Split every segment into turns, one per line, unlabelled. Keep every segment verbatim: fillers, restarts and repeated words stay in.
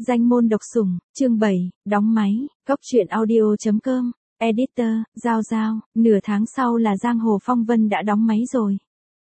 Danh môn độc sủng, chương bảy, đóng máy, Cóc truyện audio chấm com, editor, Giao Giao, nửa tháng sau là Giang Hồ Phong Vân đã đóng máy rồi.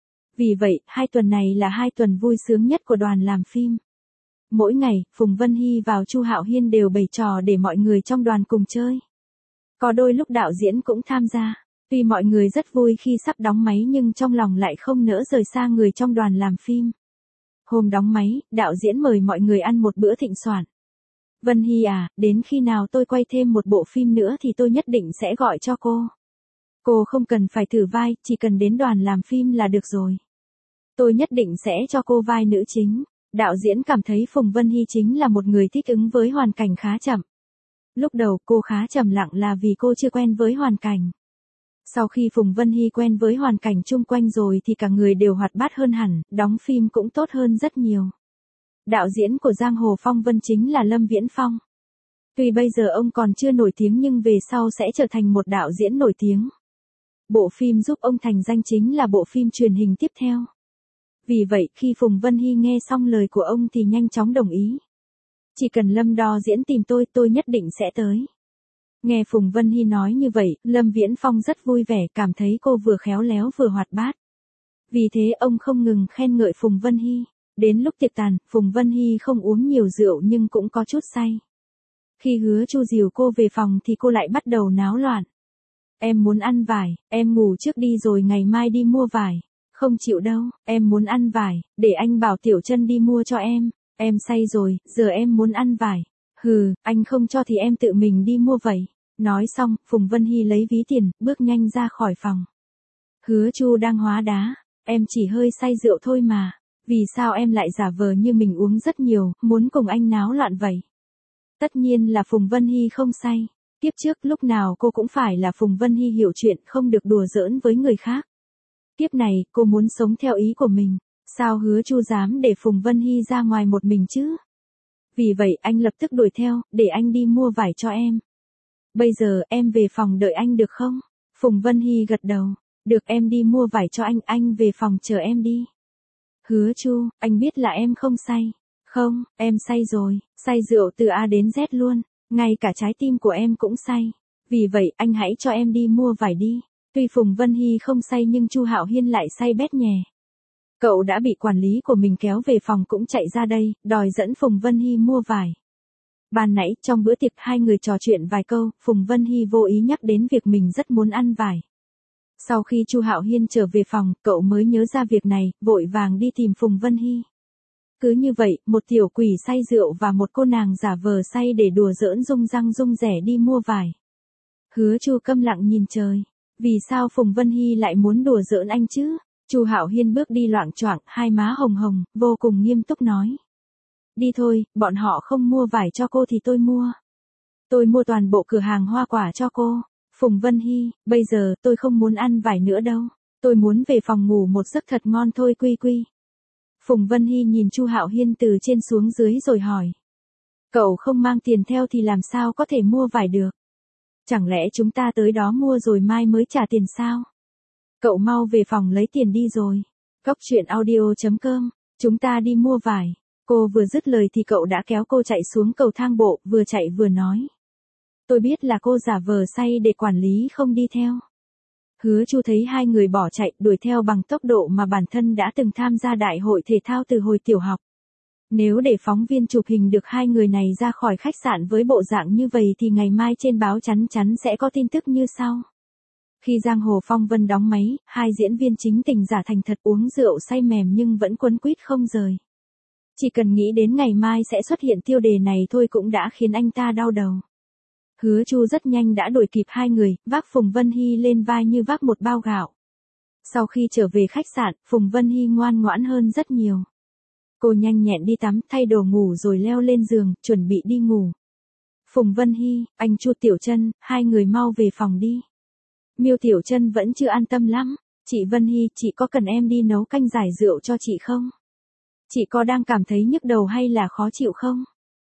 Vì vậy, hai tuần này là hai tuần vui sướng nhất của đoàn làm phim. Mỗi ngày, Phùng Vân Hy vào Chu Hạo Hiên đều bày trò để mọi người trong đoàn cùng chơi. Có đôi lúc đạo diễn cũng tham gia. Tuy mọi người rất vui khi sắp đóng máy nhưng trong lòng lại không nỡ rời xa người trong đoàn làm phim. Hôm đóng máy, đạo diễn mời mọi người ăn một bữa thịnh soạn. Vân Hy à, đến khi nào tôi quay thêm một bộ phim nữa thì tôi nhất định sẽ gọi cho cô. Cô không cần phải thử vai, chỉ cần đến đoàn làm phim là được rồi. Tôi nhất định sẽ cho cô vai nữ chính. Đạo diễn cảm thấy Phùng Vân Hy chính là một người thích ứng với hoàn cảnh khá chậm. Lúc đầu cô khá trầm lặng là vì cô chưa quen với hoàn cảnh. Sau khi Phùng Vân Hy quen với hoàn cảnh chung quanh rồi thì cả người đều hoạt bát hơn hẳn, đóng phim cũng tốt hơn rất nhiều. Đạo diễn của Giang Hồ Phong Vân chính là Lâm Viễn Phong. Tuy bây giờ ông còn chưa nổi tiếng nhưng về sau sẽ trở thành một đạo diễn nổi tiếng. Bộ phim giúp ông thành danh chính là bộ phim truyền hình tiếp theo. Vì vậy, khi Phùng Vân Hy nghe xong lời của ông thì nhanh chóng đồng ý. Chỉ cần Lâm Đo diễn tìm tôi, tôi nhất định sẽ tới. Nghe Phùng Vân Hy nói như vậy, Lâm Viễn Phong rất vui vẻ, cảm thấy cô vừa khéo léo vừa hoạt bát. Vì thế ông không ngừng khen ngợi Phùng Vân Hy. Đến lúc tiệc tàn, Phùng Vân Hy không uống nhiều rượu nhưng cũng có chút say. Khi Hứa Chu dìu cô về phòng thì cô lại bắt đầu náo loạn. Em muốn ăn vải, em ngủ trước đi rồi ngày mai đi mua vải. Không chịu đâu, em muốn ăn vải, để anh bảo Tiểu Chân đi mua cho em. Em say rồi, giờ em muốn ăn vải. Hừ, anh không cho thì em tự mình đi mua vậy. Nói xong, Phùng Vân Hy lấy ví tiền, bước nhanh ra khỏi phòng. Hứa Chu đang hóa đá, em chỉ hơi say rượu thôi mà. Vì sao em lại giả vờ như mình uống rất nhiều, muốn cùng anh náo loạn vậy? Tất nhiên là Phùng Vân Hy không say. Kiếp trước lúc nào cô cũng phải là Phùng Vân Hy hiểu chuyện, không được đùa giỡn với người khác. Kiếp này, cô muốn sống theo ý của mình. Sao Hứa Chu dám để Phùng Vân Hy ra ngoài một mình chứ? Vì vậy anh lập tức đuổi theo, để anh đi mua vải cho em. Bây giờ em về phòng đợi anh được không? Phùng Vân Hy gật đầu. Được, em đi mua vải cho anh, anh về phòng chờ em đi. Hứa Chu, anh biết là em không say. Không, em say rồi, say rượu từ A đến Z luôn. Ngay cả trái tim của em cũng say. Vì vậy anh hãy cho em đi mua vải đi. Tuy Phùng Vân Hy không say nhưng Chu Hạo Hiên lại say bét nhè. Cậu đã bị quản lý của mình kéo về phòng cũng chạy ra đây, đòi dẫn Phùng Vân Hy mua vải. Ban nãy, trong bữa tiệc hai người trò chuyện vài câu, Phùng Vân Hy vô ý nhắc đến việc mình rất muốn ăn vải. Sau khi Chu Hạo Hiên trở về phòng, cậu mới nhớ ra việc này, vội vàng đi tìm Phùng Vân Hy. Cứ như vậy, một tiểu quỷ say rượu và một cô nàng giả vờ say để đùa giỡn rung răng rung rẻ đi mua vải. Hứa Chu câm lặng nhìn trời. Vì sao Phùng Vân Hy lại muốn đùa giỡn anh chứ? Chu Hạo Hiên bước đi loạng choạng, hai má hồng hồng, vô cùng nghiêm túc nói. Đi thôi, bọn họ không mua vải cho cô thì tôi mua. Tôi mua toàn bộ cửa hàng hoa quả cho cô. Phùng Vân Hy, bây giờ tôi không muốn ăn vải nữa đâu. Tôi muốn về phòng ngủ một giấc thật ngon thôi quy quy. Phùng Vân Hy nhìn Chu Hạo Hiên từ trên xuống dưới rồi hỏi. Cậu không mang tiền theo thì làm sao có thể mua vải được? Chẳng lẽ chúng ta tới đó mua rồi mai mới trả tiền sao? Cậu mau về phòng lấy tiền đi rồi. Cóc truyện audio chấm com, chúng ta đi mua vải. Cô vừa dứt lời thì cậu đã kéo cô chạy xuống cầu thang bộ, vừa chạy vừa nói. Tôi biết là cô giả vờ say để quản lý không đi theo. Hứa Chu thấy hai người bỏ chạy, đuổi theo bằng tốc độ mà bản thân đã từng tham gia đại hội thể thao từ hồi tiểu học. Nếu để phóng viên chụp hình được hai người này ra khỏi khách sạn với bộ dạng như vậy thì ngày mai trên báo chắn chắn sẽ có tin tức như sau. Khi Giang Hồ Phong Vân đóng máy, hai diễn viên chính tình giả thành thật uống rượu say mềm nhưng vẫn quấn quýt không rời. Chỉ cần nghĩ đến ngày mai sẽ xuất hiện tiêu đề này thôi cũng đã khiến anh ta đau đầu. Hứa Chu rất nhanh đã đuổi kịp hai người, vác Phùng Vân Hy lên vai như vác một bao gạo. Sau khi trở về khách sạn, Phùng Vân Hy ngoan ngoãn hơn rất nhiều. Cô nhanh nhẹn đi tắm, thay đồ ngủ rồi leo lên giường, chuẩn bị đi ngủ. Phùng Vân Hy, anh Chu Tiểu Chân, hai người mau về phòng đi. Miêu Tiểu Chân vẫn chưa an tâm lắm. Chị Vân Hy, chị có cần em đi nấu canh giải rượu cho chị không? Chị có đang cảm thấy nhức đầu hay là khó chịu không?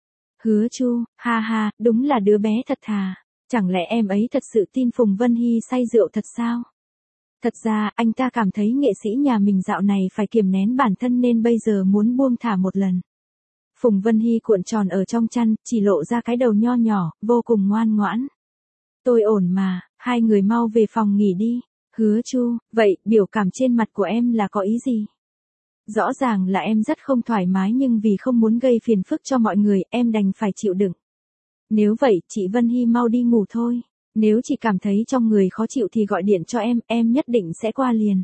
Hứa Chu, ha ha, đúng là đứa bé thật thà. Chẳng lẽ em ấy thật sự tin Phùng Vân Hy say rượu thật sao? Thật ra, anh ta cảm thấy nghệ sĩ nhà mình dạo này phải kiềm nén bản thân nên bây giờ muốn buông thả một lần. Phùng Vân Hy cuộn tròn ở trong chăn, chỉ lộ ra cái đầu nho nhỏ, vô cùng ngoan ngoãn. Tôi ổn mà, hai người mau về phòng nghỉ đi. Hứa Chu, vậy, biểu cảm trên mặt của em là có ý gì? Rõ ràng là em rất không thoải mái nhưng vì không muốn gây phiền phức cho mọi người, em đành phải chịu đựng. Nếu vậy, chị Vân Hy mau đi ngủ thôi. Nếu chị cảm thấy trong người khó chịu thì gọi điện cho em, em nhất định sẽ qua liền.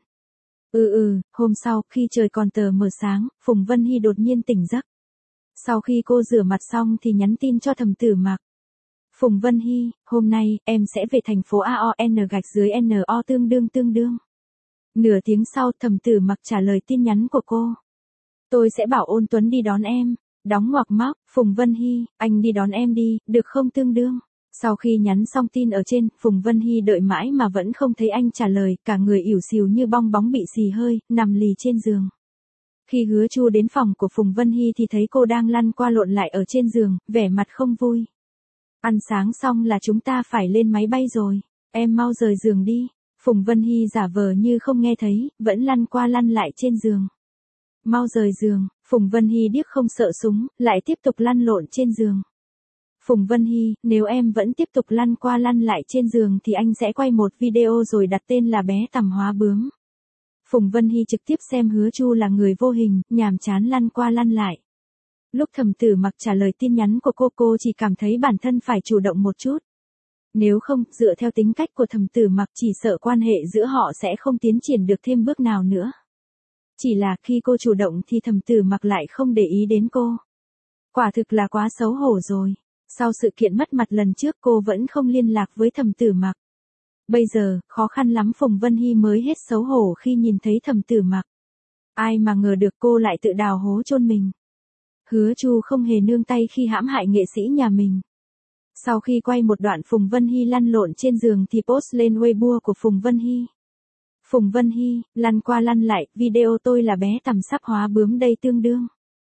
Ừ ừ, hôm sau, khi trời còn tờ mờ sáng, Phùng Vân Hy đột nhiên tỉnh giấc. Sau khi cô rửa mặt xong thì nhắn tin cho Thẩm Tử Mặc. Phùng Vân Hy, hôm nay, em sẽ về thành phố a o en gạch dưới en o tương đương tương đương. Nửa tiếng sau, Thẩm Tử Mặc trả lời tin nhắn của cô. Tôi sẽ bảo Ôn Tuấn đi đón em. Đóng ngoặc móc, Phùng Vân Hy, anh đi đón em đi, được không tương đương. Sau khi nhắn xong tin ở trên, Phùng Vân Hy đợi mãi mà vẫn không thấy anh trả lời, cả người ỉu xìu như bong bóng bị xì hơi, nằm lì trên giường. Khi Hứa Chu đến phòng của Phùng Vân Hy thì thấy cô đang lăn qua lộn lại ở trên giường, vẻ mặt không vui. Ăn sáng xong là chúng ta phải lên máy bay rồi, em mau rời giường đi. Phùng Vân Hy giả vờ như không nghe thấy, vẫn lăn qua lăn lại trên giường. Mau rời giường, Phùng Vân Hy điếc không sợ súng, lại tiếp tục lăn lộn trên giường. Phùng Vân Hy, nếu em vẫn tiếp tục lăn qua lăn lại trên giường thì anh sẽ quay một video rồi đặt tên là bé tằm hóa bướm. Phùng Vân Hy trực tiếp xem Hứa Chu là người vô hình, nhàm chán lăn qua lăn lại. Lúc Thẩm Tử Mặc trả lời tin nhắn của cô, cô chỉ cảm thấy bản thân phải chủ động một chút. Nếu không, dựa theo tính cách của Thẩm Tử Mặc chỉ sợ quan hệ giữa họ sẽ không tiến triển được thêm bước nào nữa. Chỉ là khi cô chủ động thì Thẩm Tử Mặc lại không để ý đến cô. Quả thực là quá xấu hổ rồi. Sau sự kiện mất mặt lần trước cô vẫn không liên lạc với Thẩm Tử Mặc. Bây giờ, khó khăn lắm Phùng Vân Hy mới hết xấu hổ khi nhìn thấy Thẩm Tử Mặc. Ai mà ngờ được cô lại tự đào hố chôn mình. Hứa Chu không hề nương tay khi hãm hại nghệ sĩ nhà mình. Sau khi quay một đoạn Phùng Vân Hy lăn lộn trên giường thì post lên Weibo của Phùng Vân Hy. Phùng Vân Hy, lăn qua lăn lại, video tôi là bé tằm sắp hóa bướm đây tương đương.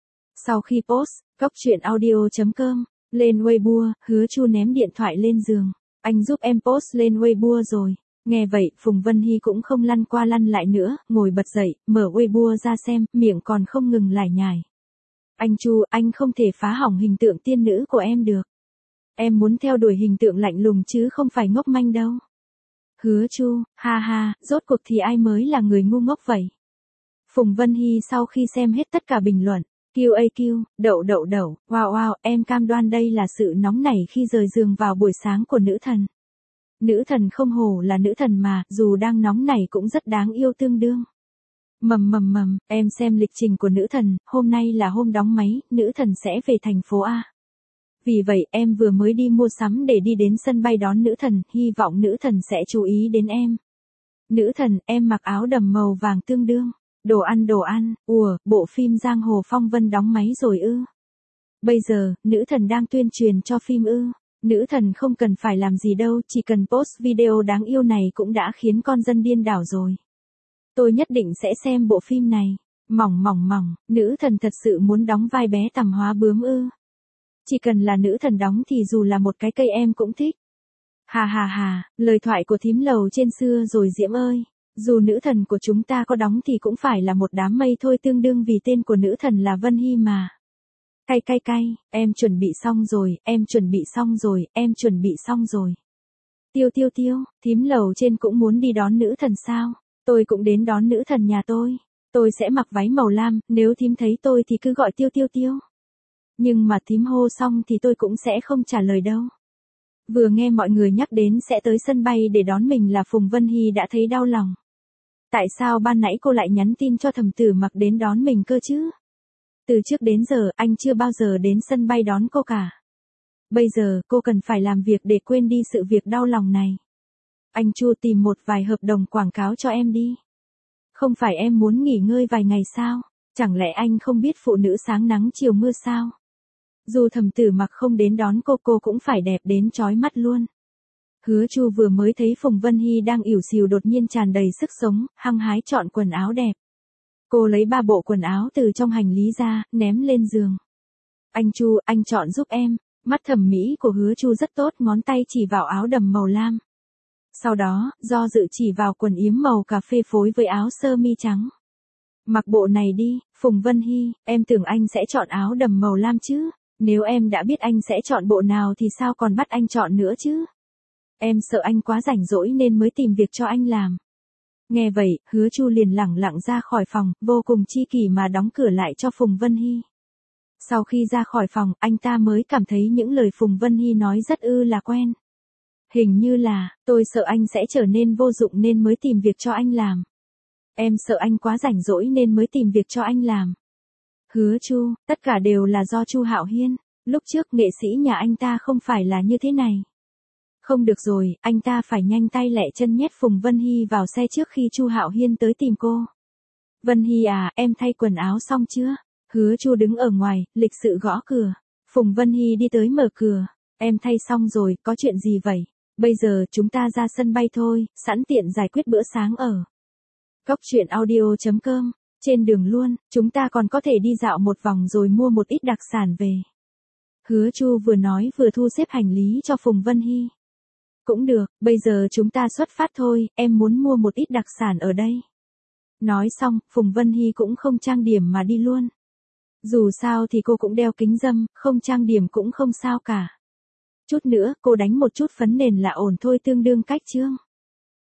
Sau khi post, góc truyện audio chấm com, lên Weibo, Hứa Chu ném điện thoại lên giường. Anh giúp em post lên Weibo rồi. Nghe vậy, Phùng Vân Hy cũng không lăn qua lăn lại nữa, ngồi bật dậy, mở Weibo ra xem, miệng còn không ngừng lải nhải. Anh Chu, anh không thể phá hỏng hình tượng tiên nữ của em được. Em muốn theo đuổi hình tượng lạnh lùng chứ không phải ngốc manh đâu. Hứa Chu, ha ha, rốt cuộc thì ai mới là người ngu ngốc vậy? Phùng Vân Hy sau khi xem hết tất cả bình luận, Q A Q, đậu đậu đậu, wow wow, em cam đoan đây là sự nóng nảy khi rời giường vào buổi sáng của nữ thần. Nữ thần không hổ là nữ thần mà, dù đang nóng nảy cũng rất đáng yêu tương đương. Mầm mầm mầm, em xem lịch trình của nữ thần, hôm nay là hôm đóng máy, nữ thần sẽ về thành phố A. Vì vậy, em vừa mới đi mua sắm để đi đến sân bay đón nữ thần, hy vọng nữ thần sẽ chú ý đến em. Nữ thần, em mặc áo đầm màu vàng tương đương. Đồ ăn đồ ăn, ùa, bộ phim Giang Hồ Phong Vân đóng máy rồi ư. Bây giờ, nữ thần đang tuyên truyền cho phim ư. Nữ thần không cần phải làm gì đâu, chỉ cần post video đáng yêu này cũng đã khiến con dân điên đảo rồi. Tôi nhất định sẽ xem bộ phim này. Mỏng mỏng mỏng, nữ thần thật sự muốn đóng vai bé tằm hóa bướm ư. Chỉ cần là nữ thần đóng thì dù là một cái cây em cũng thích. Hà hà hà, lời thoại của thím lầu trên xưa rồi Diễm ơi. Dù nữ thần của chúng ta có đóng thì cũng phải là một đám mây thôi tương đương vì tên của nữ thần là Vân Hy mà. Cay cay cay, em chuẩn bị xong rồi, em chuẩn bị xong rồi, em chuẩn bị xong rồi. Tiêu tiêu tiêu, thím lầu trên cũng muốn đi đón nữ thần sao? Tôi cũng đến đón nữ thần nhà tôi. Tôi sẽ mặc váy màu lam, nếu thím thấy tôi thì cứ gọi tiêu tiêu tiêu. Nhưng mà thím hô xong thì tôi cũng sẽ không trả lời đâu. Vừa nghe mọi người nhắc đến sẽ tới sân bay để đón mình là Phùng Vân Hy đã thấy đau lòng. Tại sao ban nãy cô lại nhắn tin cho Thẩm Tử Mặc đến đón mình cơ chứ? Từ trước đến giờ anh chưa bao giờ đến sân bay đón cô cả. Bây giờ cô cần phải làm việc để quên đi sự việc đau lòng này. Anh Chu tìm một vài hợp đồng quảng cáo cho em đi. Không phải em muốn nghỉ ngơi vài ngày sao? Chẳng lẽ anh không biết phụ nữ sáng nắng chiều mưa sao? Dù Thẩm Tử Mặc không đến đón cô, cô cũng phải đẹp đến chói mắt luôn. Hứa Chu vừa mới thấy Phùng Vân Hy đang ỉu xìu đột nhiên tràn đầy sức sống, hăng hái chọn quần áo đẹp. Cô lấy ba bộ quần áo từ trong hành lý ra, ném lên giường. Anh Chu, anh chọn giúp em. Mắt thẩm mỹ của Hứa Chu rất tốt, ngón tay chỉ vào áo đầm màu lam. Sau đó, do dự chỉ vào quần yếm màu cà phê phối với áo sơ mi trắng. Mặc bộ này đi, Phùng Vân Hy, em tưởng anh sẽ chọn áo đầm màu lam chứ. Nếu em đã biết anh sẽ chọn bộ nào thì sao còn bắt anh chọn nữa chứ. Em sợ anh quá rảnh rỗi nên mới tìm việc cho anh làm. Nghe vậy, Hứa Chu liền lẳng lặng ra khỏi phòng, vô cùng chi kỷ mà đóng cửa lại cho Phùng Vân Hy. Sau khi ra khỏi phòng, anh ta mới cảm thấy những lời Phùng Vân Hy nói rất ư là quen. Hình như là, tôi sợ anh sẽ trở nên vô dụng nên mới tìm việc cho anh làm. Em sợ anh quá rảnh rỗi nên mới tìm việc cho anh làm. Hứa Chu, tất cả đều là do Chu Hạo Hiên. Lúc trước nghệ sĩ nhà anh ta không phải là như thế này. Không được rồi, anh ta phải nhanh tay lẹ chân nhét Phùng Vân Hy vào xe trước khi Chu Hạo Hiên tới tìm cô. Vân Hy à, em thay quần áo xong chưa? Hứa Chu đứng ở ngoài, lịch sự gõ cửa. Phùng Vân Hy đi tới mở cửa. Em thay xong rồi, có chuyện gì vậy? Bây giờ chúng ta ra sân bay thôi, sẵn tiện giải quyết bữa sáng ở Cóc truyện audio chấm com. Trên đường luôn, chúng ta còn có thể đi dạo một vòng rồi mua một ít đặc sản về. Hứa Chu vừa nói vừa thu xếp hành lý cho Phùng Vân Hy. Cũng được, bây giờ chúng ta xuất phát thôi, em muốn mua một ít đặc sản ở đây. Nói xong, Phùng Vân Hy cũng không trang điểm mà đi luôn. Dù sao thì cô cũng đeo kính râm, không trang điểm cũng không sao cả. Chút nữa, cô đánh một chút phấn nền là ổn thôi, tương đương cách chương.